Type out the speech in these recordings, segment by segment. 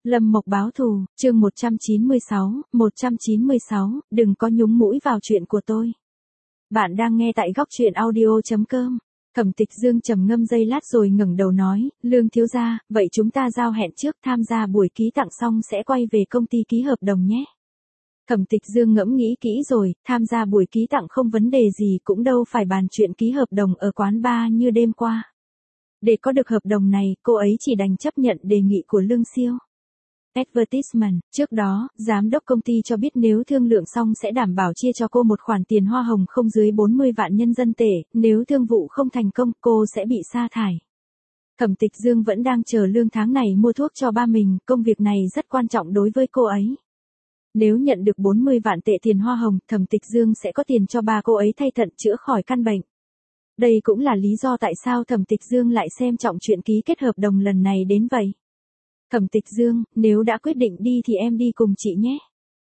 Lâm Mộc báo thù, chương 196, đừng có nhúng mũi vào chuyện của tôi. Bạn đang nghe tại góc truyện audio.com. Thẩm Tịch Dương trầm ngâm giây lát rồi ngẩng đầu nói, Lương thiếu gia, vậy chúng ta giao hẹn trước, tham gia buổi ký tặng xong sẽ quay về công ty ký hợp đồng nhé. Thẩm Tịch Dương ngẫm nghĩ kỹ rồi, tham gia buổi ký tặng không vấn đề gì, cũng đâu phải bàn chuyện ký hợp đồng ở quán bar như đêm qua. Để có được hợp đồng này, cô ấy chỉ đành chấp nhận đề nghị của Lương Siêu. Advertisement, trước đó, giám đốc công ty cho biết nếu thương lượng xong sẽ đảm bảo chia cho cô một khoản tiền hoa hồng không dưới 40 vạn nhân dân tệ, nếu thương vụ không thành công, cô sẽ bị sa thải. Thẩm Tịch Dương vẫn đang chờ lương tháng này mua thuốc cho ba mình, công việc này rất quan trọng đối với cô ấy. Nếu nhận được 40 vạn tệ tiền hoa hồng, Thẩm Tịch Dương sẽ có tiền cho ba cô ấy thay thận chữa khỏi căn bệnh. Đây cũng là lý do tại sao Thẩm Tịch Dương lại xem trọng chuyện ký kết hợp đồng lần này đến vậy. Thẩm Tịch Dương, nếu đã quyết định đi thì em đi cùng chị nhé.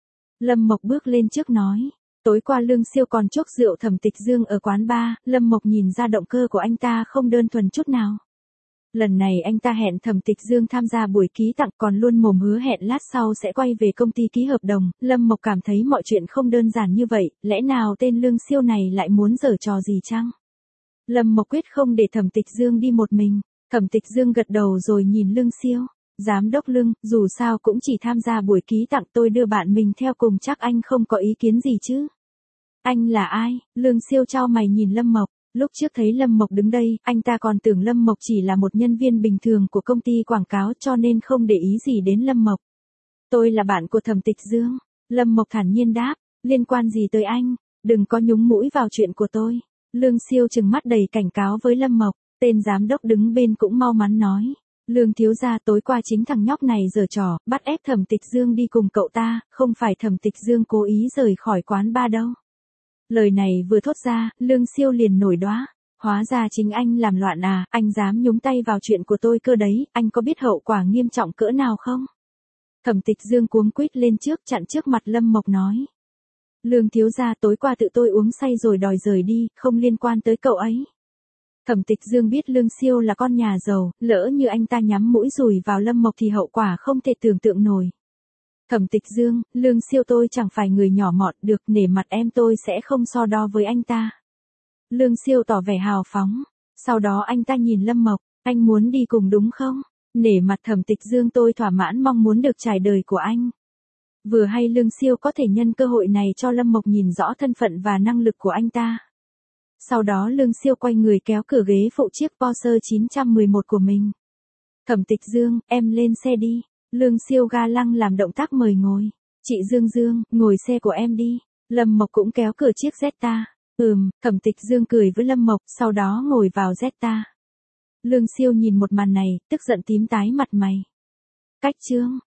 Lâm Mộc bước lên trước nói. Tối qua Lương Siêu còn chốc rượu Thẩm Tịch Dương ở quán bar, Lâm Mộc nhìn ra động cơ của anh ta không đơn thuần chút nào. Lần này anh ta hẹn Thẩm Tịch Dương tham gia buổi ký tặng, còn luôn mồm hứa hẹn lát sau sẽ quay về công ty ký hợp đồng. Lâm Mộc cảm thấy mọi chuyện không đơn giản như vậy, lẽ nào tên Lương Siêu này lại muốn giở trò gì chăng? Lâm Mộc quyết không để Thẩm Tịch Dương đi một mình. Thẩm Tịch Dương gật đầu rồi nhìn Lương Siêu. Giám đốc Lương, dù sao cũng chỉ tham gia buổi ký tặng, tôi đưa bạn mình theo cùng, chắc anh không có ý kiến gì chứ? Anh là ai? Lương Siêu chau mày nhìn Lâm Mộc. Lúc trước thấy Lâm Mộc đứng đây, anh ta còn tưởng Lâm Mộc chỉ là một nhân viên bình thường của công ty quảng cáo, cho nên không để ý gì đến Lâm Mộc. Tôi là bạn của Thẩm Tịch Dương. Lâm Mộc thản nhiên đáp, liên quan gì tới anh? Đừng có nhúng mũi vào chuyện của tôi. Lương Siêu trừng mắt đầy cảnh cáo với Lâm Mộc. Tên giám đốc đứng bên cũng mau mắn nói. Lương thiếu gia, tối qua chính thằng nhóc này giở trò, bắt ép Thẩm Tịch Dương đi cùng cậu ta, không phải Thẩm Tịch Dương cố ý rời khỏi quán bar đâu. Lời này vừa thốt ra, Lương Siêu liền nổi đoá. Hóa ra chính anh làm loạn à, anh dám nhúng tay vào chuyện của tôi cơ đấy, anh có biết hậu quả nghiêm trọng cỡ nào không? Thẩm Tịch Dương cuống quýt lên trước, chặn trước mặt Lâm Mộc nói. Lương thiếu gia, tối qua tự tôi uống say rồi đòi rời đi, không liên quan tới cậu ấy. Thẩm Tịch Dương biết Lương Siêu là con nhà giàu, lỡ như anh ta nhắm mũi dùi vào Lâm Mộc thì hậu quả không thể tưởng tượng nổi. Thẩm Tịch Dương, Lương Siêu tôi chẳng phải người nhỏ mọn, được, nể mặt em tôi sẽ không so đo với anh ta. Lương Siêu tỏ vẻ hào phóng, sau đó anh ta nhìn Lâm Mộc, anh muốn đi cùng đúng không? Nể mặt Thẩm Tịch Dương tôi thỏa mãn mong muốn được trải đời của anh. Vừa hay Lương Siêu có thể nhân cơ hội này cho Lâm Mộc nhìn rõ thân phận và năng lực của anh ta. Sau đó Lương Siêu quay người kéo cửa ghế phụ chiếc Porsche 911 của mình. Thẩm Tịch Dương, em lên xe đi. Lương Siêu ga lăng làm động tác mời ngồi. Chị Dương Dương, ngồi xe của em đi. Lâm Mộc cũng kéo cửa chiếc Jetta. Thẩm Tịch Dương cười với Lâm Mộc, sau đó ngồi vào Jetta. Lương Siêu nhìn một màn này, tức giận tím tái mặt mày. Cách chương,